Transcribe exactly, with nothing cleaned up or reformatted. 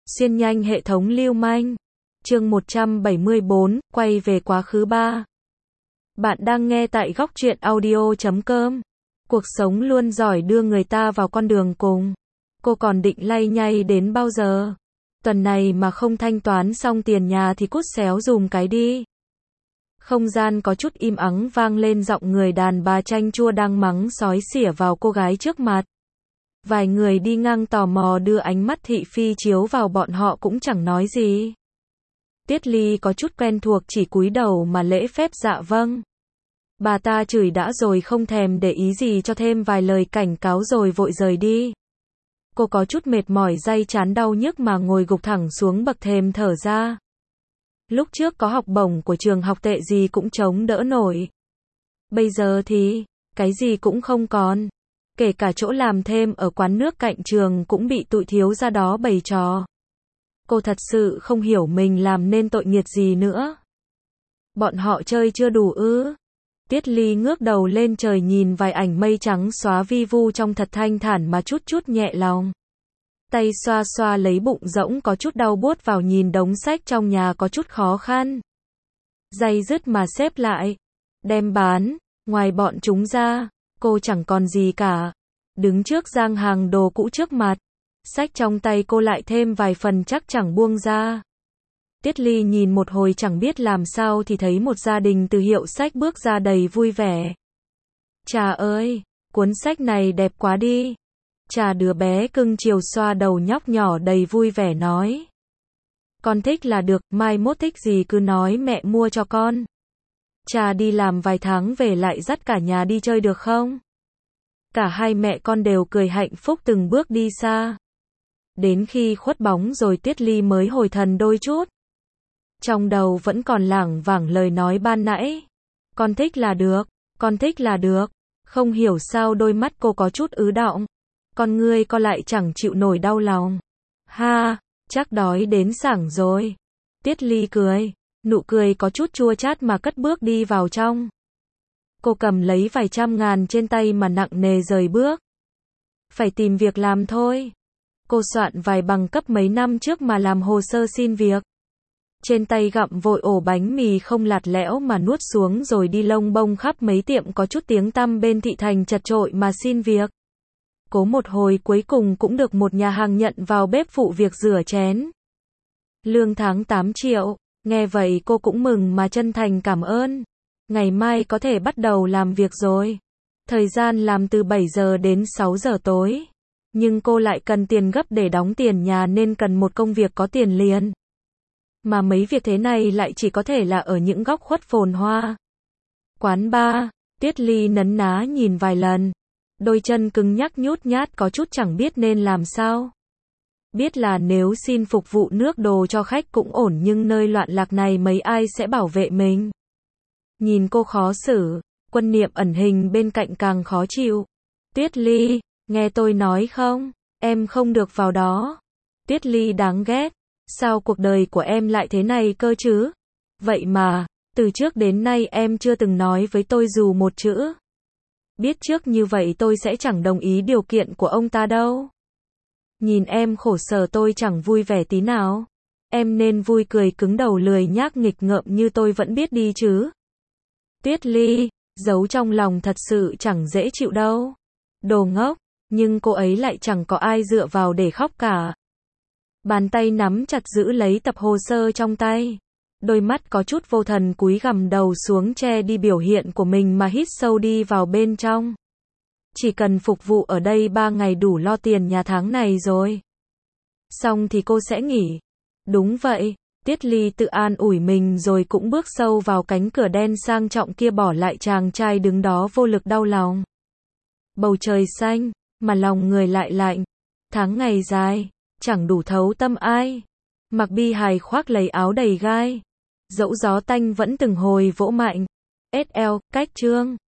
Xuyên nhanh hệ thống lưu manh. Chương một trăm bảy mươi bốn, quay về quá khứ ba. Bạn đang nghe tại góc truyện audio chấm com. Cuộc sống luôn giỏi đưa người ta vào con đường cùng. Cô còn định lay nhay đến bao giờ? Tuần này mà không thanh toán xong tiền nhà thì cút xéo dùm cái đi. Không gian có chút im ắng vang lên giọng người đàn bà chanh chua đang mắng xói xỉa vào cô gái trước mặt. Vài người đi ngang tò mò đưa ánh mắt thị phi chiếu vào bọn họ cũng chẳng nói gì. Tiết Ly có chút quen thuộc chỉ cúi đầu mà lễ phép dạ vâng. Bà ta chửi đã rồi không thèm để ý gì cho thêm vài lời cảnh cáo rồi vội rời đi. Cô có chút mệt mỏi day chán đau nhức mà ngồi gục thẳng xuống bậc thềm thở ra. Lúc trước có học bổng của trường học tệ gì cũng chống đỡ nổi. Bây giờ thì, cái gì cũng không còn. Kể cả chỗ làm thêm ở quán nước cạnh trường cũng bị tụi thiếu gia đó bày trò. Cô thật sự không hiểu mình làm nên tội nghiệt gì nữa. Bọn họ chơi chưa đủ ư? Tiết Ly ngước đầu lên trời nhìn vài ảnh mây trắng xóa vi vu trong thật thanh thản mà chút chút nhẹ lòng. Tay xoa xoa lấy bụng rỗng có chút đau buốt vào nhìn đống sách trong nhà có chút khó khăn. Day dứt mà xếp lại. Đem bán, ngoài bọn chúng ra, cô chẳng còn gì cả. Đứng trước giang hàng đồ cũ trước mặt. Sách trong tay cô lại thêm vài phần chắc chẳng buông ra. Tiết Ly nhìn một hồi chẳng biết làm sao thì thấy một gia đình từ hiệu sách bước ra đầy vui vẻ. Chà ơi, cuốn sách này đẹp quá đi. Chà đứa bé cưng chiều xoa đầu nhóc nhỏ đầy vui vẻ nói. Con thích là được, mai mốt thích gì cứ nói mẹ mua cho con. Chà đi làm vài tháng về lại dắt cả nhà đi chơi được không? Cả hai mẹ con đều cười hạnh phúc từng bước đi xa. Đến khi khuất bóng rồi Tiết Ly mới hồi thần đôi chút. Trong đầu vẫn còn lảng vảng lời nói ban nãy. Con thích là được, con thích là được. Không hiểu sao đôi mắt cô có chút ứ đọng. Con ngươi co lại chẳng chịu nổi đau lòng. Ha, chắc đói đến sảng rồi. Tiết Ly cười, nụ cười có chút chua chát mà cất bước đi vào trong. Cô cầm lấy vài trăm ngàn trên tay mà nặng nề rời bước. Phải tìm việc làm thôi. Cô soạn vài bằng cấp mấy năm trước mà làm hồ sơ xin việc. Trên tay gặm vội ổ bánh mì không lạt lẽo mà nuốt xuống rồi đi lông bông khắp mấy tiệm có chút tiếng tăm bên thị thành chật chội mà xin việc. Cố một hồi cuối cùng cũng được một nhà hàng nhận vào bếp phụ việc rửa chén. Lương tháng tám triệu, nghe vậy cô cũng mừng mà chân thành cảm ơn. Ngày mai có thể bắt đầu làm việc rồi. Thời gian làm từ bảy giờ đến sáu giờ tối. Nhưng cô lại cần tiền gấp để đóng tiền nhà nên cần một công việc có tiền liền. Mà mấy việc thế này lại chỉ có thể là ở những góc khuất phồn hoa. Quán bar, Tiết Ly nấn ná nhìn vài lần. Đôi chân cứng nhắc nhút nhát có chút chẳng biết nên làm sao. Biết là nếu xin phục vụ nước đồ cho khách cũng ổn nhưng nơi loạn lạc này mấy ai sẽ bảo vệ mình. Nhìn cô khó xử, Quân Niệm ẩn hình bên cạnh càng khó chịu. Tiết Ly, nghe tôi nói không, em không được vào đó. Tiết Ly đáng ghét, sao cuộc đời của em lại thế này cơ chứ? Vậy mà, từ trước đến nay em chưa từng nói với tôi dù một chữ. Biết trước như vậy tôi sẽ chẳng đồng ý điều kiện của ông ta đâu. Nhìn em khổ sở tôi chẳng vui vẻ tí nào. Em nên vui cười cứng đầu lười nhác nghịch ngợm như tôi vẫn biết đi chứ. Tiết Ly, giấu trong lòng thật sự chẳng dễ chịu đâu. Đồ ngốc, nhưng cô ấy lại chẳng có ai dựa vào để khóc cả. Bàn tay nắm chặt giữ lấy tập hồ sơ trong tay. Đôi mắt có chút vô thần cúi gằm đầu xuống che đi biểu hiện của mình mà hít sâu đi vào bên trong. Chỉ cần phục vụ ở đây ba ngày đủ lo tiền nhà tháng này rồi. Xong thì cô sẽ nghỉ. Đúng vậy, Tiết Ly tự an ủi mình rồi cũng bước sâu vào cánh cửa đen sang trọng kia bỏ lại chàng trai đứng đó vô lực đau lòng. Bầu trời xanh, mà lòng người lại lạnh. Tháng ngày dài, chẳng đủ thấu tâm ai. Mặc bi hài khoác lấy áo đầy gai. Dẫu gió tanh vẫn từng hồi vỗ mạnh. ét lờ, cách chương.